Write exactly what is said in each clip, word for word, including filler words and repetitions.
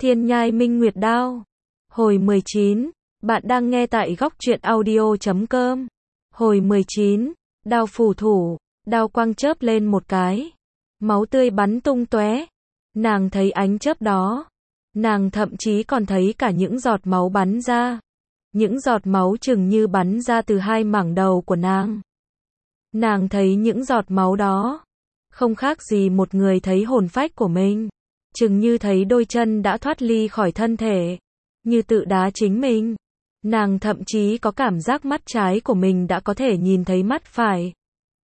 Thiên nhai minh nguyệt đao. Hồi mười chín. Bạn đang nghe tại góc truyện audio chấm com. Hồi mười chín. Đao phù thủ. Đao quang chớp lên một cái. Máu tươi bắn tung tóe. Nàng thấy ánh chớp đó. Nàng thậm chí còn thấy cả những giọt máu bắn ra. Những giọt máu chừng như bắn ra từ hai mảng đầu của nàng. Nàng thấy những giọt máu đó. Không khác gì một người thấy hồn phách của mình. Chừng như thấy đôi chân đã thoát ly khỏi thân thể. Như tự đá chính mình. Nàng thậm chí có cảm giác mắt trái của mình đã có thể nhìn thấy mắt phải.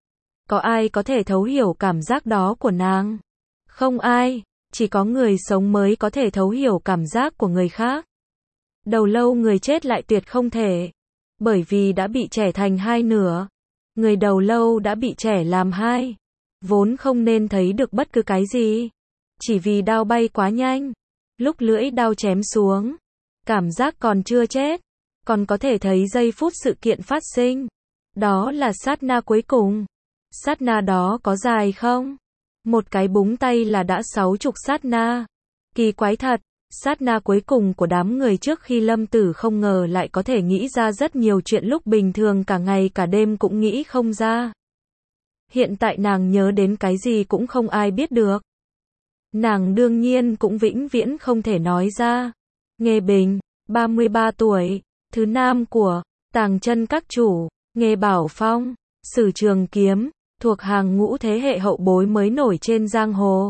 Có ai có thể thấu hiểu cảm giác đó của nàng? Không ai, chỉ có người sống mới có thể thấu hiểu cảm giác của người khác. Đầu lâu người chết lại tuyệt không thể. Bởi vì đã bị chẻ thành hai nửa. Người đầu lâu đã bị chẻ làm hai. Vốn không nên thấy được bất cứ cái gì. Chỉ vì đao bay quá nhanh. Lúc lưỡi đao chém xuống. Cảm giác còn chưa chết. Còn có thể thấy giây phút sự kiện phát sinh. Đó là sát na cuối cùng. Sát na đó có dài không? Một cái búng tay là đã sáu chục sát na. Kỳ quái thật. Sát na cuối cùng của đám người trước khi lâm tử không ngờ lại có thể nghĩ ra rất nhiều chuyện lúc bình thường cả ngày cả đêm cũng nghĩ không ra. Hiện tại nàng nhớ đến cái gì cũng không ai biết được. Nàng đương nhiên cũng vĩnh viễn không thể nói ra. Nghê Bình, ba mươi ba tuổi, thứ nam của Tàng Chân các chủ, Nghê Bảo Phong, Sử Trường Kiếm, thuộc hàng ngũ thế hệ hậu bối mới nổi trên giang hồ.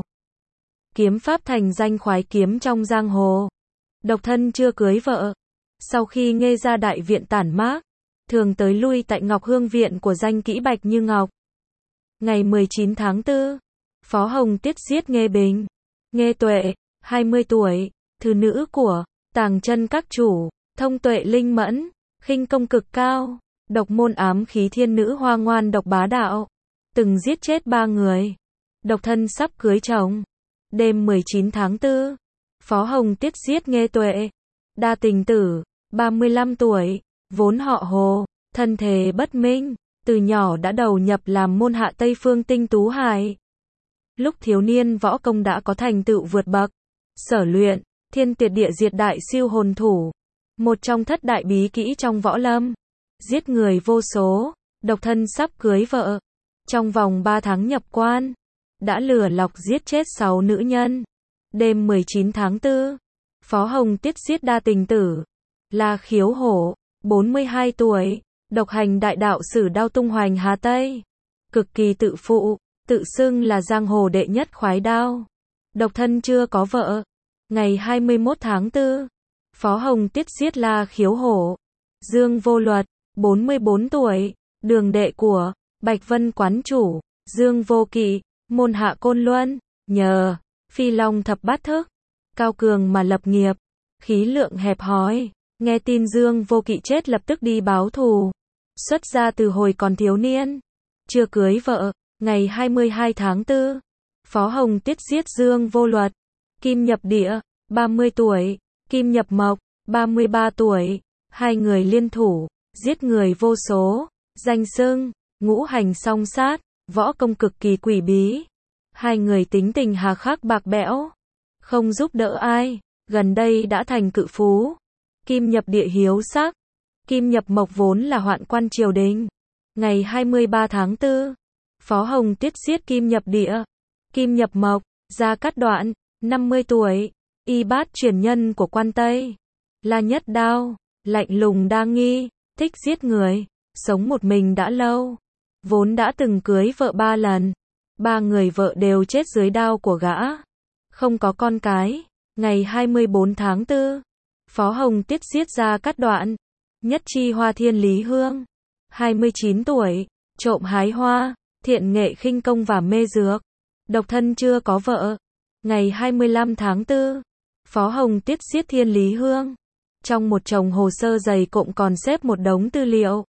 Kiếm pháp thành danh khoái kiếm trong giang hồ. Độc thân chưa cưới vợ. Sau khi Nghê ra đại viện tản mát, thường tới lui tại Ngọc Hương viện của danh kỹ Bạch Như Ngọc. Ngày mười chín tháng tư, Phó Hồng Tiết giết Nghê Bình. Nghê Tuệ, hai mươi tuổi, thứ nữ của Tàng Chân các chủ, thông tuệ linh mẫn, khinh công cực cao, độc môn ám khí thiên nữ hoa ngoan độc bá đạo, từng giết chết ba người. Độc thân sắp cưới chồng. Đêm mười chín tháng tư, Phó Hồng Tiết giết Nghê Tuệ. Đa tình tử, ba mươi lăm tuổi, vốn họ Hồ, thân thể bất minh, từ nhỏ đã đầu nhập làm môn hạ Tây Phương Tinh Tú Hải. Lúc thiếu niên võ công đã có thành tựu vượt bậc. Sở luyện, thiên tuyệt địa diệt đại siêu hồn thủ. Một trong thất đại bí kỹ trong võ lâm. Giết người vô số, độc thân sắp cưới vợ. Trong vòng ba tháng nhập quan, đã lừa lọc giết chết sáu nữ nhân. Đêm mười chín tháng tư, Phó Hồng Tiết giết đa tình tử. La Khiếu Hổ, bốn mươi hai tuổi, độc hành đại đạo sử đao tung hoành Hà Tây. Cực kỳ tự phụ, tự xưng là giang hồ đệ nhất khoái đao. Độc thân chưa có vợ. Ngày hai mươi mốt tháng tư, Phó Hồng Tiết giết La Khiếu Hổ. Dương Vô Luật, bốn mươi bốn tuổi, đường đệ của Bạch Vân quán chủ, Dương Vô Kỵ, môn hạ Côn Luân, nhờ Phi Long thập bát thức, cao cường mà lập nghiệp, khí lượng hẹp hòi. Nghe tin Dương Vô Kỵ chết lập tức đi báo thù. Xuất gia từ hồi còn thiếu niên, chưa cưới vợ. Ngày hai mươi hai tháng tư, Phó Hồng Tiết giết Dương Vô Luật. Kim Nhập Địa, ba mươi tuổi, Kim Nhập Mộc, ba mươi ba tuổi, hai người liên thủ, giết người vô số, danh xưng ngũ hành song sát, võ công cực kỳ quỷ bí. Hai người tính tình hà khắc bạc bẽo, không giúp đỡ ai, gần đây đã thành cự phú. Kim Nhập Địa hiếu sắc, Kim Nhập Mộc vốn là hoạn quan triều đình. Ngày hai mươi ba tháng tư, Phó Hồng Tiết giết Kim Nhập Địa. Kim Nhập Mộc, Gia Cát Đoạn, năm mươi tuổi, y bát truyền nhân của quan Tây. La Nhất Đao, lạnh lùng đa nghi, thích giết người, sống một mình đã lâu. Vốn đã từng cưới vợ ba lần. Ba người vợ đều chết dưới đao của gã. Không có con cái. Ngày hai mươi bốn tháng tư, Phó Hồng Tiết giết Gia Cát Đoạn. Nhất chi hoa thiên Lý Hương, hai mươi chín tuổi, trộm hái hoa, thiện nghệ khinh công và mê dược. Độc thân chưa có vợ. Ngày hai mươi lăm tháng tư, Phó Hồng Tiết giết Thiên Lý Hương. Trong một chồng hồ sơ dày cộm còn xếp một đống tư liệu.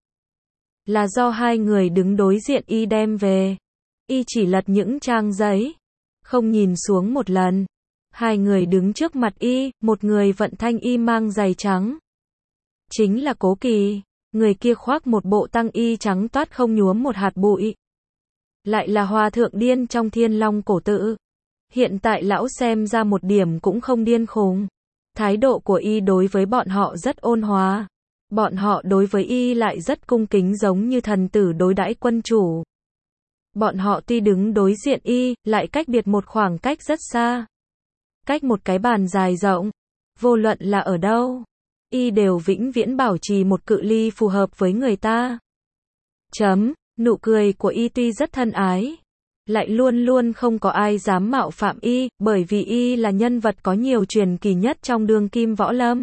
Là do hai người đứng đối diện y đem về. Y chỉ lật những trang giấy, không nhìn xuống một lần. Hai người đứng trước mặt y, một người vận thanh y mang giày trắng. Chính là Cố Kỳ, người kia khoác một bộ tăng y trắng toát không nhuốm một hạt bụi. Lại là hòa thượng điên trong Thiên Long cổ tự. Hiện tại lão xem ra một điểm cũng không điên khùng. Thái độ của y đối với bọn họ rất ôn hòa. Bọn họ đối với y lại rất cung kính giống như thần tử đối đãi quân chủ. Bọn họ tuy đứng đối diện y, lại cách biệt một khoảng cách rất xa. Cách một cái bàn dài rộng. Vô luận là ở đâu, y đều vĩnh viễn bảo trì một cự ly phù hợp với người ta. Chấm, nụ cười của y tuy rất thân ái, lại luôn luôn không có ai dám mạo phạm y, bởi vì y là nhân vật có nhiều truyền kỳ nhất trong đương kim võ lâm.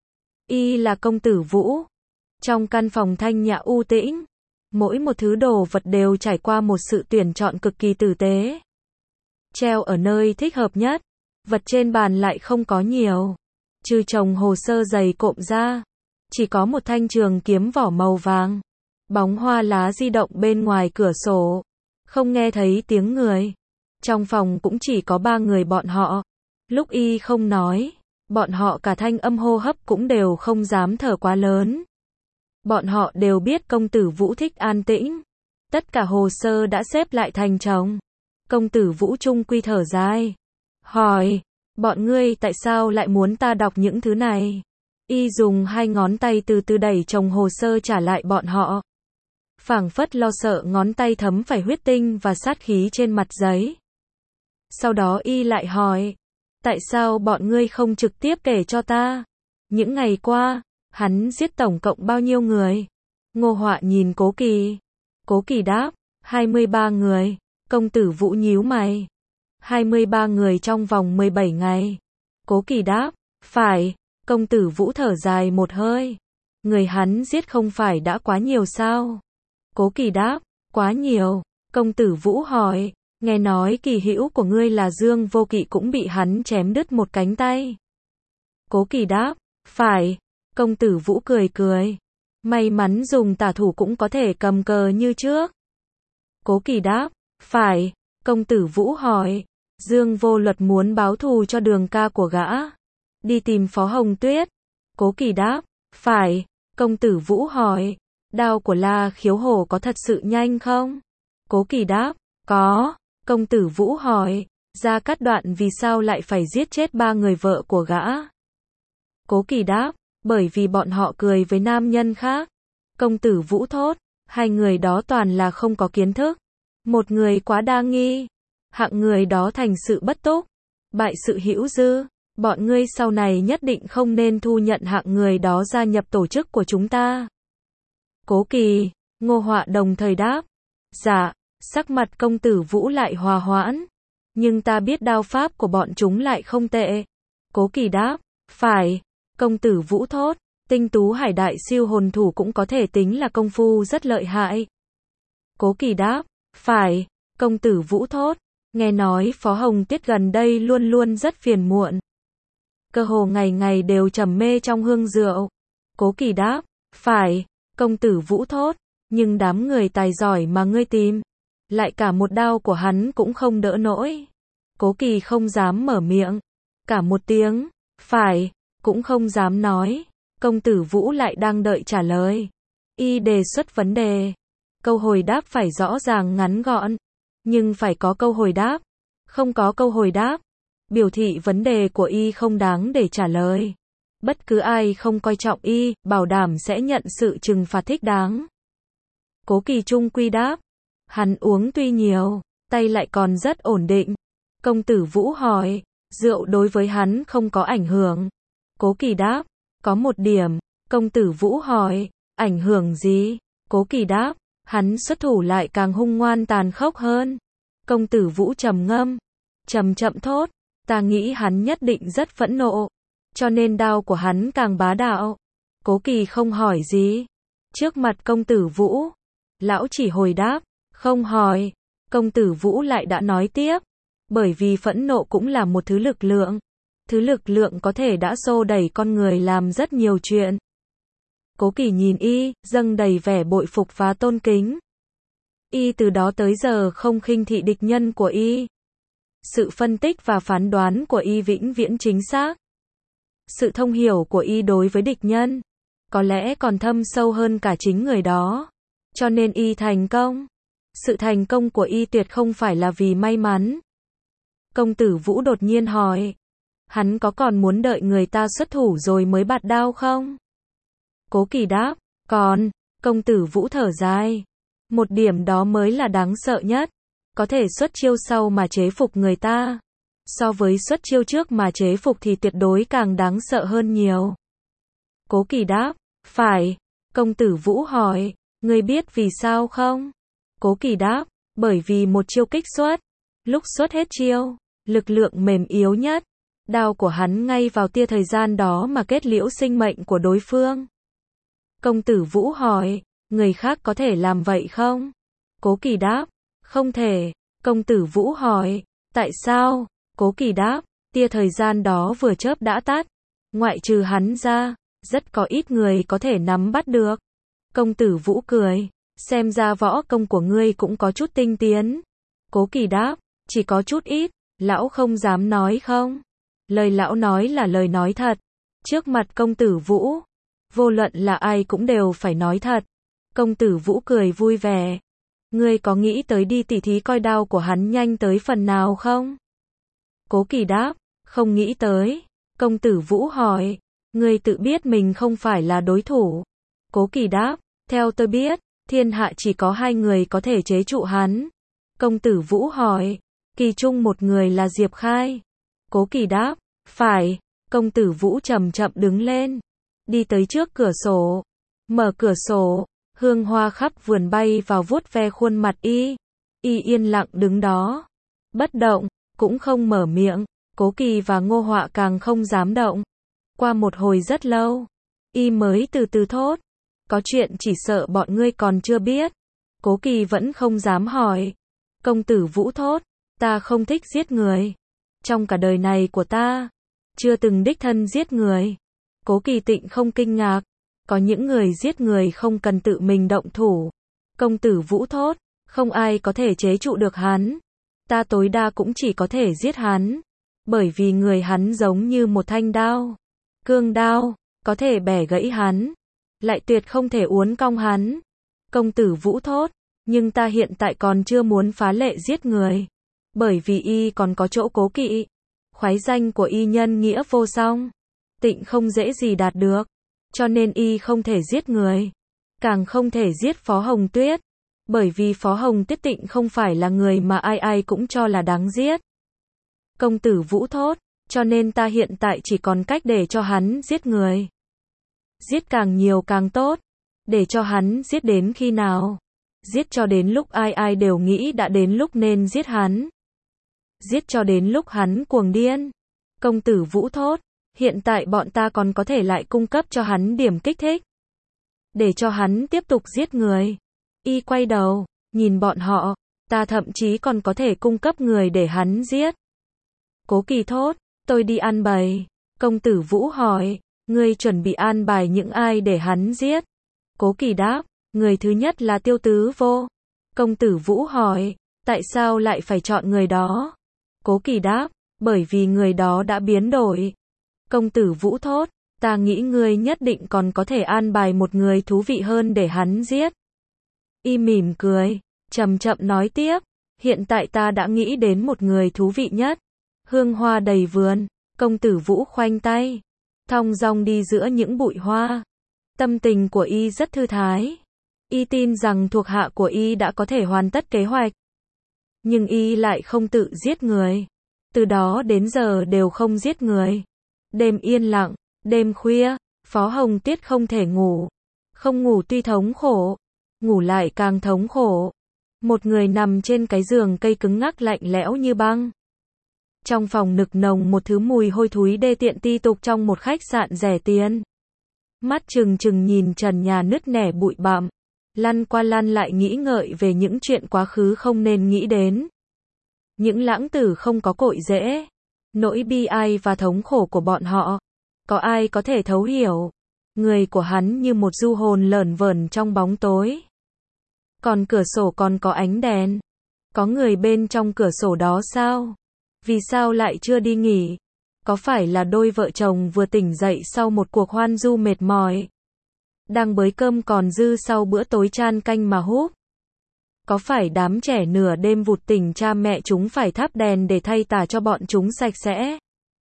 Y là công tử Vũ. Trong căn phòng thanh nhã u tĩnh, mỗi một thứ đồ vật đều trải qua một sự tuyển chọn cực kỳ tử tế. Treo ở nơi thích hợp nhất, vật trên bàn lại không có nhiều. Trừ chồng hồ sơ dày cộm ra, chỉ có một thanh trường kiếm vỏ màu vàng. Bóng hoa lá di động bên ngoài cửa sổ, không nghe thấy tiếng người. Trong phòng cũng chỉ có ba người bọn họ. Lúc y không nói, bọn họ cả thanh âm hô hấp cũng đều không dám thở quá lớn. Bọn họ đều biết công tử Vũ thích an tĩnh. Tất cả hồ sơ đã xếp lại thành chồng. Công tử Vũ trung quy thở dài, hỏi, bọn ngươi tại sao lại muốn ta đọc những thứ này? Y dùng hai ngón tay từ từ đẩy chồng hồ sơ trả lại bọn họ. Phảng phất lo sợ ngón tay thấm phải huyết tinh và sát khí trên mặt giấy. Sau đó y lại hỏi, tại sao bọn ngươi không trực tiếp kể cho ta? Những ngày qua, hắn giết tổng cộng bao nhiêu người? Ngô Họa nhìn Cố Kỳ. Cố Kỳ đáp, hai mươi ba người. Công tử Vũ nhíu mày. hai mươi ba người trong vòng mười bảy ngày. Cố Kỳ đáp, phải. Công tử Vũ thở dài một hơi. Người hắn giết không phải đã quá nhiều sao? Cố Kỳ đáp, quá nhiều. Công tử Vũ hỏi, nghe nói kỳ hữu của ngươi là Dương Vô Kỵ cũng bị hắn chém đứt một cánh tay. Cố Kỳ đáp, phải. Công tử Vũ cười cười. May mắn dùng tả thủ cũng có thể cầm cờ như trước. Cố Kỳ đáp, phải. Công tử Vũ hỏi, Dương Vô Luật muốn báo thù cho đường ca của gã. Đi tìm Phó Hồng Tuyết. Cố Kỳ đáp, phải. Công tử Vũ hỏi, đao của La Khiếu Hổ có thật sự nhanh không? Cố Kỳ đáp, có. Công tử Vũ hỏi, Gia Cát Đoạn vì sao lại phải giết chết ba người vợ của gã? Cố Kỳ đáp, bởi vì bọn họ cười với nam nhân khác. Công tử Vũ thốt, hai người đó toàn là không có kiến thức. Một người quá đa nghi, hạng người đó thành sự bất túc, bại sự hữu dư. Bọn ngươi sau này nhất định không nên thu nhận hạng người đó gia nhập tổ chức của chúng ta. Cố Kỳ, Ngô Họa đồng thời đáp, dạ. Sắc mặt công tử Vũ lại hòa hoãn, nhưng ta biết đao pháp của bọn chúng lại không tệ. Cố Kỳ đáp, phải. Công tử Vũ thốt, tinh tú hải đại siêu hồn thủ cũng có thể tính là công phu rất lợi hại. Cố Kỳ đáp, phải. Công tử Vũ thốt, nghe nói Phó Hồng Tuyết gần đây luôn luôn rất phiền muộn. Cơ hồ ngày ngày đều trầm mê trong hương rượu. Cố Kỳ đáp, phải. Công tử Vũ thốt, nhưng đám người tài giỏi mà ngươi tìm, lại cả một đao của hắn cũng không đỡ nổi. Cố Kỳ không dám mở miệng. Cả một tiếng, phải, cũng không dám nói. Công tử Vũ lại đang đợi trả lời. Y đề xuất vấn đề. Câu hồi đáp phải rõ ràng ngắn gọn. Nhưng phải có câu hồi đáp. Không có câu hồi đáp, biểu thị vấn đề của y không đáng để trả lời. Bất cứ ai không coi trọng y, bảo đảm sẽ nhận sự trừng phạt thích đáng. Cố Kỳ trung quy đáp. Hắn uống tuy nhiều, tay lại còn rất ổn định. Công tử Vũ hỏi, rượu đối với hắn không có ảnh hưởng. Cố Kỳ đáp, có một điểm. Công tử Vũ hỏi, ảnh hưởng gì? Cố Kỳ đáp, hắn xuất thủ lại càng hung ngoan tàn khốc hơn. Công tử Vũ trầm ngâm, chậm chậm thốt, ta nghĩ hắn nhất định rất phẫn nộ, cho nên đao của hắn càng bá đạo. Cố Kỳ không hỏi gì. Trước mặt công tử Vũ, lão chỉ hồi đáp, không hỏi. Công tử Vũ lại đã nói tiếp, bởi vì phẫn nộ cũng là một thứ lực lượng. Thứ lực lượng có thể đã xô đẩy con người làm rất nhiều chuyện. Cố Kỳ nhìn y, dâng đầy vẻ bội phục và tôn kính. Y từ đó tới giờ không khinh thị địch nhân của y. Sự phân tích và phán đoán của y vĩnh viễn chính xác. Sự thông hiểu của y đối với địch nhân, có lẽ còn thâm sâu hơn cả chính người đó. Cho nên y thành công. Sự thành công của y tuyệt không phải là vì may mắn. Công tử Vũ đột nhiên hỏi, Hắn có còn muốn đợi người ta xuất thủ rồi mới bạt đao không? Cố Kỳ đáp, còn. Công tử Vũ thở dài. Một điểm đó mới là đáng sợ nhất. Có thể xuất chiêu sau mà chế phục người ta. So với xuất chiêu trước mà chế phục thì tuyệt đối càng đáng sợ hơn nhiều. Cố Kỳ đáp, phải. Công tử Vũ hỏi, ngươi biết vì sao không? Cố Kỳ đáp, bởi vì một chiêu kích xuất. Lúc xuất hết chiêu, lực lượng mềm yếu nhất. Đao của hắn ngay vào tia thời gian đó mà kết liễu sinh mệnh của đối phương. Công tử Vũ hỏi, người khác có thể làm vậy không? Cố Kỳ đáp, không thể. Công tử Vũ hỏi, tại sao? Cố Kỳ đáp, tia thời gian đó vừa chớp đã tắt. Ngoại trừ hắn ra, rất có ít người có thể nắm bắt được. Công tử Vũ cười, xem ra võ công của ngươi cũng có chút tinh tiến. Cố Kỳ đáp, chỉ có chút ít, lão không dám nói không? Lời lão nói là lời nói thật. Trước mặt công tử Vũ, vô luận là ai cũng đều phải nói thật. Công tử Vũ cười vui vẻ. Ngươi có nghĩ tới đi tỉ thí coi đao của hắn nhanh tới phần nào không? Cố Kỳ đáp, không nghĩ tới. Công tử Vũ hỏi, ngươi tự biết mình không phải là đối thủ. Cố Kỳ đáp, theo tôi biết, thiên hạ chỉ có hai người có thể chế trụ hắn. Công tử Vũ hỏi, kỳ trung một người là Diệp Khai. Cố Kỳ đáp, phải. Công tử Vũ chậm chậm đứng lên, đi tới trước cửa sổ, mở cửa sổ, hương hoa khắp vườn bay vào vuốt ve khuôn mặt y. Y yên lặng đứng đó, bất động, cũng không mở miệng. Cố Kỳ và Ngô Họa càng không dám động. Qua một hồi rất lâu, y mới từ từ thốt, có chuyện chỉ sợ bọn ngươi còn chưa biết. Cố Kỳ vẫn không dám hỏi. Công tử Vũ thốt, ta không thích giết người. Trong cả đời này của ta, chưa từng đích thân giết người. Cố Kỳ Tịnh không kinh ngạc. Có những người giết người không cần tự mình động thủ. Công tử Vũ thốt, không ai có thể chế trụ được hắn. Ta tối đa cũng chỉ có thể giết hắn. Bởi vì người hắn giống như một thanh đao. Cương đao, có thể bẻ gãy hắn. Lại tuyệt không thể uốn cong hắn. Công tử Vũ thốt, nhưng ta hiện tại còn chưa muốn phá lệ giết người. Bởi vì y còn có chỗ cố kỵ. Khoái danh của y nhân nghĩa vô song. Tịnh không dễ gì đạt được. Cho nên y không thể giết người. Càng không thể giết Phó Hồng Tuyết. Bởi vì Phó Hồng Tuyết tịnh không phải là người mà ai ai cũng cho là đáng giết. Công tử Vũ thốt, cho nên ta hiện tại chỉ còn cách để cho hắn giết người. Giết càng nhiều càng tốt. Để cho hắn giết đến khi nào? Giết cho đến lúc ai ai đều nghĩ đã đến lúc nên giết hắn. Giết cho đến lúc hắn cuồng điên. Công tử Vũ thốt, hiện tại bọn ta còn có thể lại cung cấp cho hắn điểm kích thích. Để cho hắn tiếp tục giết người. Y quay đầu, nhìn bọn họ, ta thậm chí còn có thể cung cấp người để hắn giết. Cố Kỳ thốt, tôi đi an bài. Công tử Vũ hỏi, ngươi chuẩn bị an bài những ai để hắn giết? Cố Kỳ đáp, người thứ nhất là Tiêu Tứ Vô. Công tử Vũ hỏi, tại sao lại phải chọn người đó? Cố Kỳ đáp, bởi vì người đó đã biến đổi. Công tử Vũ thốt, ta nghĩ ngươi nhất định còn có thể an bài một người thú vị hơn để hắn giết. Y mỉm cười, chậm chậm nói tiếp, hiện tại ta đã nghĩ đến một người thú vị nhất. Hương hoa đầy vườn, công tử Vũ khoanh tay, thong dong đi giữa những bụi hoa. Tâm tình của y rất thư thái. Y tin rằng thuộc hạ của y đã có thể hoàn tất kế hoạch. Nhưng y lại không tự giết người. Từ đó đến giờ đều không giết người. Đêm yên lặng, đêm khuya, Phó Hồng Tuyết không thể ngủ. Không ngủ tuy thống khổ, ngủ lại càng thống khổ. Một người nằm trên cái giường cây cứng ngắc lạnh lẽo như băng. Trong phòng nực nồng một thứ mùi hôi thối đê tiện ti tục trong một khách sạn rẻ tiền. Mắt trừng trừng nhìn trần nhà nứt nẻ bụi bặm, lăn qua lăn lại nghĩ ngợi về những chuyện quá khứ không nên nghĩ đến. Những lãng tử không có cội rễ, nỗi bi ai và thống khổ của bọn họ, có ai có thể thấu hiểu? Người của hắn như một du hồn lởn vởn trong bóng tối. Còn cửa sổ còn có ánh đèn. Có người bên trong cửa sổ đó sao? Vì sao lại chưa đi nghỉ? Có phải là đôi vợ chồng vừa tỉnh dậy sau một cuộc hoan du mệt mỏi? Đang bới cơm còn dư sau bữa tối chan canh mà húp? Có phải đám trẻ nửa đêm vụt tỉnh cha mẹ chúng phải thắp đèn để thay tả cho bọn chúng sạch sẽ?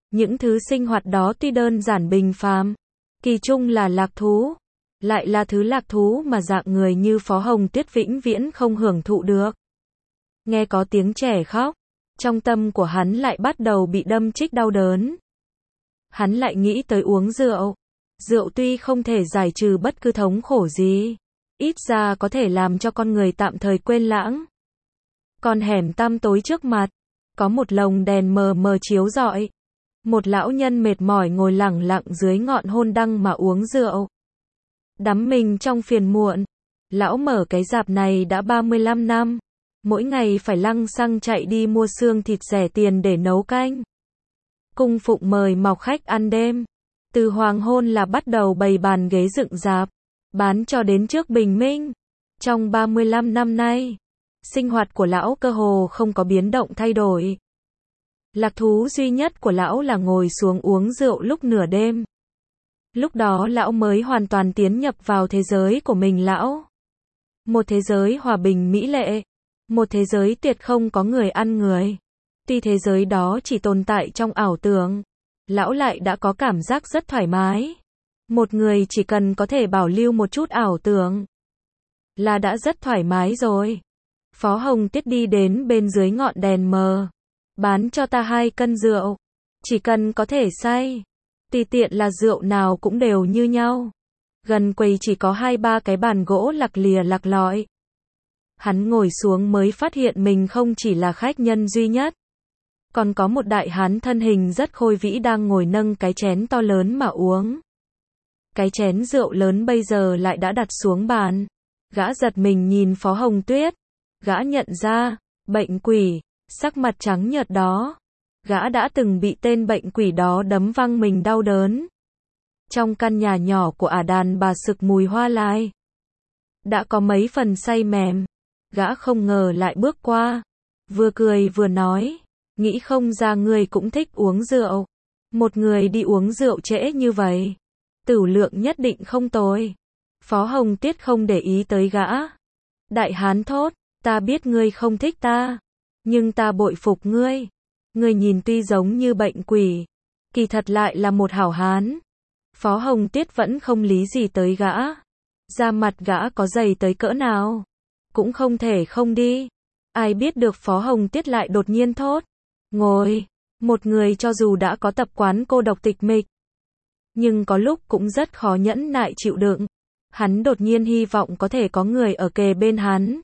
Những thứ sinh hoạt đó tuy đơn giản bình phàm, kỳ chung là lạc thú, lại là thứ lạc thú mà dạng người như Phó Hồng Tuyết vĩnh viễn không hưởng thụ được. Nghe có tiếng trẻ khóc, trong tâm của hắn lại bắt đầu bị đâm chích đau đớn. Hắn lại nghĩ tới uống rượu. Rượu tuy không thể giải trừ bất cứ thống khổ gì, ít ra có thể làm cho con người tạm thời quên lãng. Con hẻm tăm tối trước mặt, có một lồng đèn mờ mờ chiếu rọi. Một lão nhân mệt mỏi ngồi lẳng lặng dưới ngọn hôn đăng mà uống rượu. Đắm mình trong phiền muộn. Lão mở cái rạp này đã ba mươi lăm năm. Mỗi ngày phải lăng xăng chạy đi mua xương thịt rẻ tiền để nấu canh. Cung phụng mời mọc khách ăn đêm. Từ hoàng hôn là bắt đầu bày bàn ghế dựng rạp, bán cho đến trước bình minh. Trong ba mươi lăm năm nay, sinh hoạt của lão cơ hồ không có biến động thay đổi. Lạc thú duy nhất của lão là ngồi xuống uống rượu lúc nửa đêm. Lúc đó lão mới hoàn toàn tiến nhập vào thế giới của mình lão. Một thế giới hòa bình mỹ lệ. Một thế giới tuyệt không có người ăn người. Tuy thế giới đó chỉ tồn tại trong ảo tưởng, lão lại đã có cảm giác rất thoải mái. Một người chỉ cần có thể bảo lưu một chút ảo tưởng là đã rất thoải mái rồi. Phó Hồng Tuyết đi đến bên dưới ngọn đèn mờ. Bán cho ta hai cân rượu. Chỉ cần có thể say. Tùy tiện là rượu nào cũng đều như nhau. Gần quầy chỉ có hai ba cái bàn gỗ lặc lìa lặc lọi. Hắn ngồi xuống mới phát hiện mình không chỉ là khách nhân duy nhất. Còn có một đại hán thân hình rất khôi vĩ đang ngồi nâng cái chén to lớn mà uống. Cái chén rượu lớn bây giờ lại đã đặt xuống bàn. Gã giật mình nhìn Phó Hồng Tuyết. Gã nhận ra, bệnh quỷ, sắc mặt trắng nhợt đó. Gã đã từng bị tên bệnh quỷ đó đấm văng mình đau đớn. Trong căn nhà nhỏ của ả đàn bà sực mùi hoa lai. Đã có mấy phần say mềm. Gã không ngờ lại bước qua. Vừa cười vừa nói. Nghĩ không ra ngươi cũng thích uống rượu. Một người đi uống rượu trễ như vậy. Tửu lượng nhất định không tồi. Phó Hồng Tuyết không để ý tới gã. Đại hán thốt. Ta biết ngươi không thích ta. Nhưng ta bội phục ngươi. Ngươi nhìn tuy giống như bệnh quỷ. Kỳ thật lại là một hảo hán. Phó Hồng Tuyết vẫn không lý gì tới gã. Da mặt gã có dày tới cỡ nào. Cũng không thể không đi. Ai biết được Phó Hồng Tuyết lại đột nhiên thốt. Ngồi. Một người cho dù đã có tập quán cô độc tịch mịch. Nhưng có lúc cũng rất khó nhẫn nại chịu đựng. Hắn đột nhiên hy vọng có thể có người ở kề bên hắn.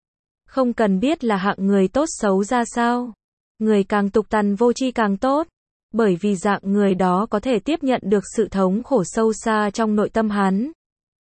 Không cần biết là hạng người tốt xấu ra sao. Người càng tục tằn vô tri càng tốt. Bởi vì dạng người đó có thể tiếp nhận được sự thống khổ sâu xa trong nội tâm hắn.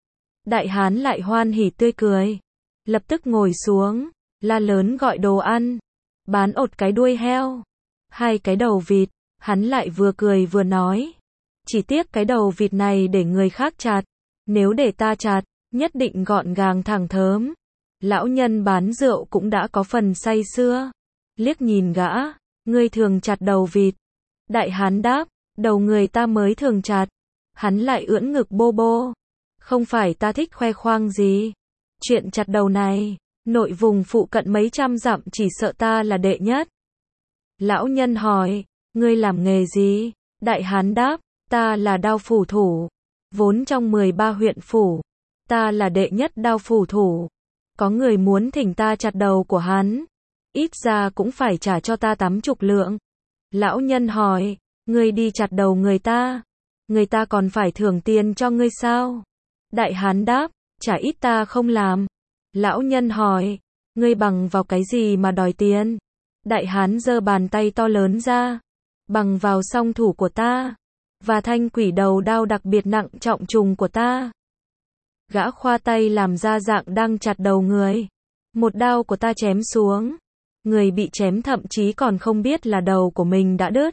Đại hán lại hoan hỉ tươi cười. Lập tức ngồi xuống, la lớn gọi đồ ăn. Bán ột cái đuôi heo. Hai cái đầu vịt. Hắn lại vừa cười vừa nói. Chỉ tiếc cái đầu vịt này để người khác chặt. Nếu để ta chặt, nhất định gọn gàng thẳng thớm. Lão nhân bán rượu cũng đã có phần say sưa. Liếc nhìn gã. Ngươi thường chặt đầu vịt. Đại hán đáp. Đầu người ta mới thường chặt. Hắn lại ưỡn ngực bô bô. Không phải ta thích khoe khoang gì. Chuyện chặt đầu này, nội vùng phụ cận mấy trăm dặm chỉ sợ ta là đệ nhất. Lão nhân hỏi, ngươi làm nghề gì? Đại hán đáp, ta là đao phủ thủ. Vốn trong mười ba huyện phủ, ta là đệ nhất đao phủ thủ. Có người muốn thỉnh ta chặt đầu của hắn. Ít ra cũng phải trả cho ta tám chục lượng. Lão nhân hỏi, ngươi đi chặt đầu người ta. Người ta còn phải thưởng tiền cho ngươi sao? Đại hán đáp, chả ít ta không làm. Lão nhân hỏi, ngươi bằng vào cái gì mà đòi tiền? Đại hán giơ bàn tay to lớn ra. Bằng vào song thủ của ta. Và thanh quỷ đầu đao đặc biệt nặng trọng trùng của ta. Gã khoa tay làm ra dạng đang chặt đầu người. Một đao của ta chém xuống. Người bị chém thậm chí còn không biết là đầu của mình đã đứt.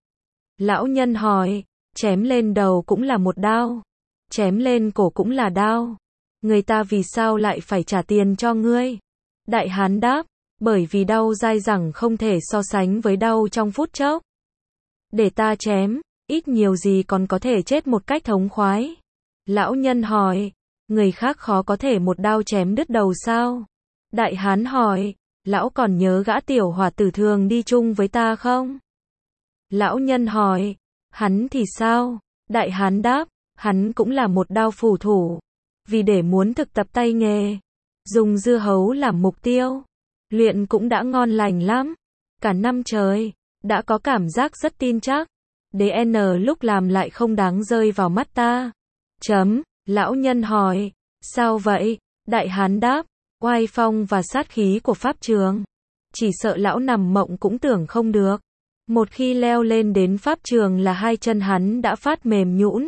Lão nhân hỏi, chém lên đầu cũng là một đao. Chém lên cổ cũng là đao. Người ta vì sao lại phải trả tiền cho ngươi? Đại hán đáp, bởi vì đau dai dẳng không thể so sánh với đau trong phút chốc. Để ta chém, ít nhiều gì còn có thể chết một cách thống khoái. Lão nhân hỏi, người khác khó có thể một đao chém đứt đầu sao? Đại hán hỏi, lão còn nhớ gã tiểu hỏa tử thường đi chung với ta không? Lão nhân hỏi, hắn thì sao? Đại hán đáp, hắn cũng là một đao phủ thủ. Vì để muốn thực tập tay nghề, dùng dưa hấu làm mục tiêu, luyện cũng đã ngon lành lắm. Cả năm trời, đã có cảm giác rất tin chắc. đê en lúc làm lại không đáng rơi vào mắt ta. Chấm, lão nhân hỏi, sao vậy? Đại hán đáp, oai phong và sát khí của pháp trường. Chỉ sợ lão nằm mộng cũng tưởng không được. Một khi leo lên đến pháp trường là hai chân hắn đã phát mềm nhũn.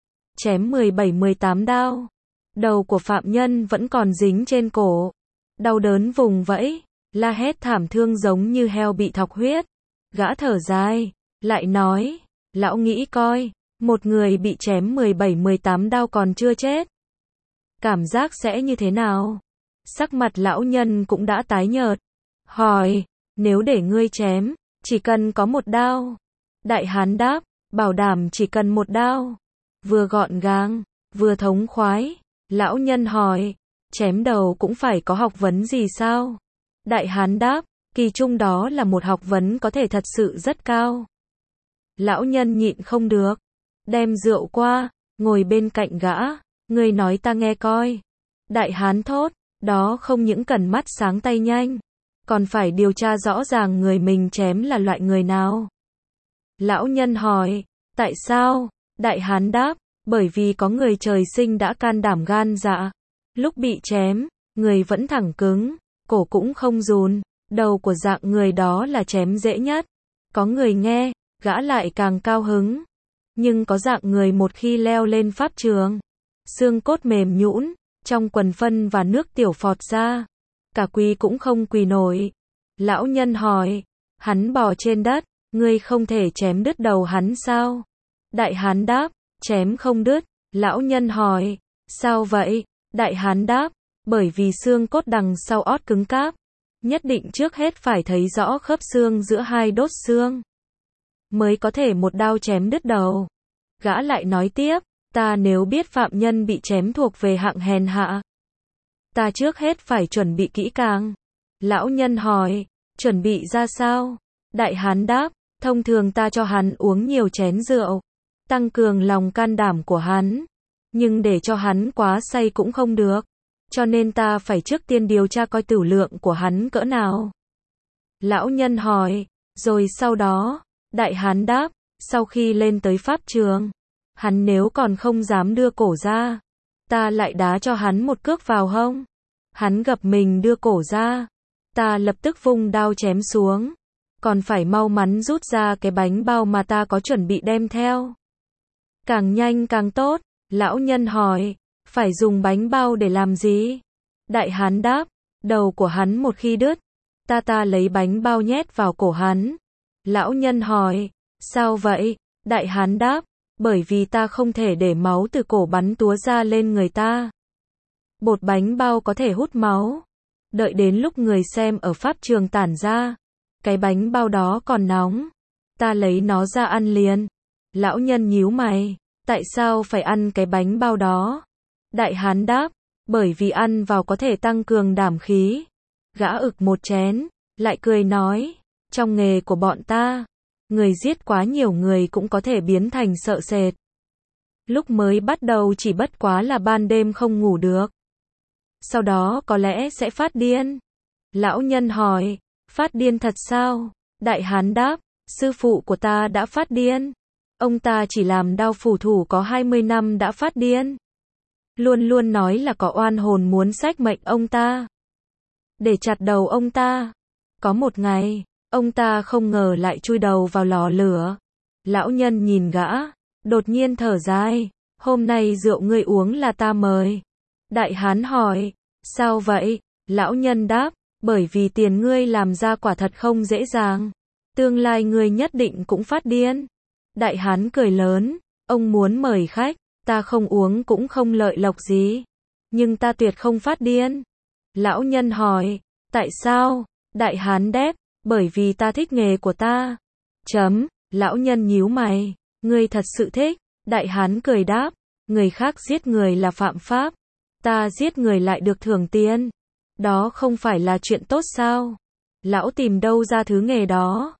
Chém mười bảy mười tám đao. Đầu của phạm nhân vẫn còn dính trên cổ. Đau đớn vùng vẫy, la hét thảm thương giống như heo bị thọc huyết. Gã thở dài, lại nói, lão nghĩ coi, một người bị chém mười bảy mười tám đao còn chưa chết. Cảm giác sẽ như thế nào? Sắc mặt lão nhân cũng đã tái nhợt. Hỏi, nếu để ngươi chém, chỉ cần có một đao. Đại hán đáp, bảo đảm chỉ cần một đao. Vừa gọn gàng, vừa thống khoái. Lão nhân hỏi, chém đầu cũng phải có học vấn gì sao? Đại hán đáp, kỳ trung đó là một học vấn có thể thật sự rất cao. Lão nhân nhịn không được, đem rượu qua, ngồi bên cạnh gã, ngươi nói ta nghe coi. Đại hán thốt, đó không những cần mắt sáng tay nhanh, còn phải điều tra rõ ràng người mình chém là loại người nào. Lão nhân hỏi, tại sao? Đại hán đáp, bởi vì có người trời sinh đã can đảm gan dạ. Lúc bị chém, người vẫn thẳng cứng, cổ cũng không run, đầu của dạng người đó là chém dễ nhất. Có người nghe, gã lại càng cao hứng. Nhưng có dạng người một khi leo lên pháp trường, xương cốt mềm nhũn, trong quần phân và nước tiểu phọt ra, cả quỳ cũng không quỳ nổi. Lão nhân hỏi, hắn bò trên đất, ngươi không thể chém đứt đầu hắn sao? Đại hán đáp, chém không đứt. Lão nhân hỏi, sao vậy? Đại hán đáp, bởi vì xương cốt đằng sau ót cứng cáp, nhất định trước hết phải thấy rõ khớp xương giữa hai đốt xương, mới có thể một đao chém đứt đầu. Gã lại nói tiếp, ta nếu biết phạm nhân bị chém thuộc về hạng hèn hạ, ta trước hết phải chuẩn bị kỹ càng. Lão nhân hỏi, chuẩn bị ra sao? Đại hán đáp, thông thường ta cho hắn uống nhiều chén rượu, tăng cường lòng can đảm của hắn, nhưng để cho hắn quá say cũng không được, cho nên ta phải trước tiên điều tra coi tửu lượng của hắn cỡ nào. Lão nhân hỏi, rồi sau đó? Đại hán đáp, sau khi lên tới pháp trường, hắn nếu còn không dám đưa cổ ra, ta lại đá cho hắn một cước vào hông. Hắn gập mình đưa cổ ra, ta lập tức vung đao chém xuống, còn phải mau mắn rút ra cái bánh bao mà ta có chuẩn bị đem theo. Càng nhanh càng tốt. Lão nhân hỏi, phải dùng bánh bao để làm gì? Đại hán đáp, đầu của hắn một khi đứt, ta ta lấy bánh bao nhét vào cổ hắn. Lão nhân hỏi, sao vậy? Đại hán đáp, bởi vì ta không thể để máu từ cổ bắn túa ra lên người ta. Bột bánh bao có thể hút máu. Đợi đến lúc người xem ở pháp trường tản ra, cái bánh bao đó còn nóng, ta lấy nó ra ăn liền. Lão nhân nhíu mày, tại sao phải ăn cái bánh bao đó? Đại hán đáp, bởi vì ăn vào có thể tăng cường đảm khí. Gã ực một chén, lại cười nói, trong nghề của bọn ta, người giết quá nhiều người cũng có thể biến thành sợ sệt. Lúc mới bắt đầu chỉ bất quá là ban đêm không ngủ được, sau đó có lẽ sẽ phát điên. Lão nhân hỏi, phát điên thật sao? Đại hán đáp, sư phụ của ta đã phát điên. Ông ta chỉ làm đao phủ thủ có hai mươi năm đã phát điên. Luôn luôn nói là có oan hồn muốn xách mệnh ông ta, để chặt đầu ông ta. Có một ngày, ông ta không ngờ lại chui đầu vào lò lửa. Lão nhân nhìn gã, đột nhiên thở dài, hôm nay rượu ngươi uống là ta mời. Đại hán hỏi, sao vậy? Lão nhân đáp, bởi vì tiền ngươi làm ra quả thật không dễ dàng. Tương lai ngươi nhất định cũng phát điên. Đại hán cười lớn, ông muốn mời khách, ta không uống cũng không lợi lộc gì, nhưng ta tuyệt không phát điên. Lão nhân hỏi, tại sao? Đại hán đáp, bởi vì ta thích nghề của ta. Chấm, lão nhân nhíu mày, ngươi thật sự thích? Đại hán cười đáp, người khác giết người là phạm pháp, ta giết người lại được thưởng tiền. Đó không phải là chuyện tốt sao? Lão tìm đâu ra thứ nghề đó?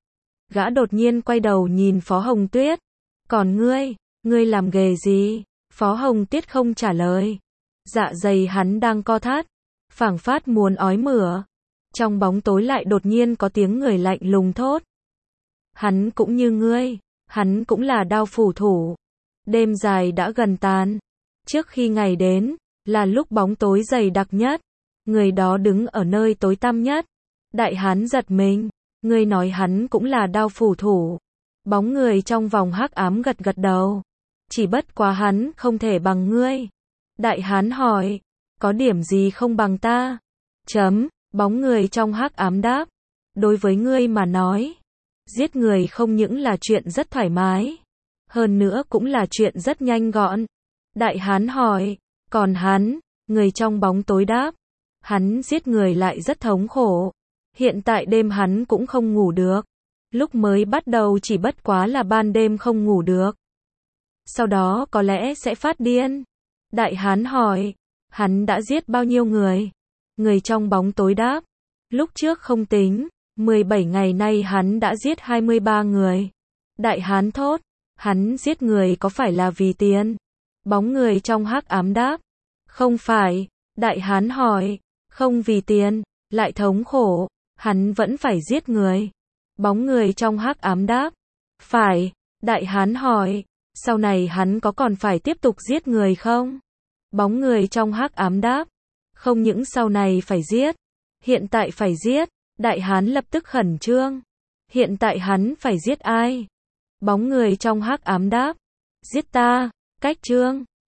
Gã đột nhiên quay đầu nhìn Phó Hồng Tuyết. Còn ngươi, ngươi làm nghề gì? Phó Hồng Tuyết không trả lời. Dạ dày hắn đang co thắt, phảng phất muốn ói mửa. Trong bóng tối lại đột nhiên có tiếng người lạnh lùng thốt. Hắn cũng như ngươi, hắn cũng là đao phủ thủ. Đêm dài đã gần tàn. Trước khi ngày đến, là lúc bóng tối dày đặc nhất. Người đó đứng ở nơi tối tăm nhất. Đại hán giật mình. Ngươi nói hắn cũng là đao phủ thủ. Bóng người trong vòng hắc ám gật gật đầu. Chỉ bất quá hắn không thể bằng ngươi. Đại hán hỏi. Có điểm gì không bằng ta? Chấm. Bóng người trong hắc ám đáp. Đối với ngươi mà nói, giết người không những là chuyện rất thoải mái, hơn nữa cũng là chuyện rất nhanh gọn. Đại hán hỏi. Còn hắn? Người trong bóng tối đáp. Hắn giết người lại rất thống khổ. Hiện tại đêm hắn cũng không ngủ được. Lúc mới bắt đầu chỉ bất quá là ban đêm không ngủ được. Sau đó có lẽ sẽ phát điên. Đại hán hỏi. Hắn đã giết bao nhiêu người? Người trong bóng tối đáp. Lúc trước không tính, mười bảy ngày nay hắn đã giết hai mươi ba người. Đại hán thốt. Hắn giết người có phải là vì tiền? Bóng người trong hắc ám đáp. Không phải. Đại hán hỏi. Không vì tiền, lại thống khổ, hắn vẫn phải giết người. Bóng người trong hắc ám đáp. Phải. Đại hán hỏi. Sau này hắn có còn phải tiếp tục giết người không? Bóng người trong hắc ám đáp. Không những sau này phải giết, hiện tại phải giết. Đại hán lập tức khẩn trương. Hiện tại hắn phải giết ai? Bóng người trong hắc ám đáp. Giết ta. Cách trương.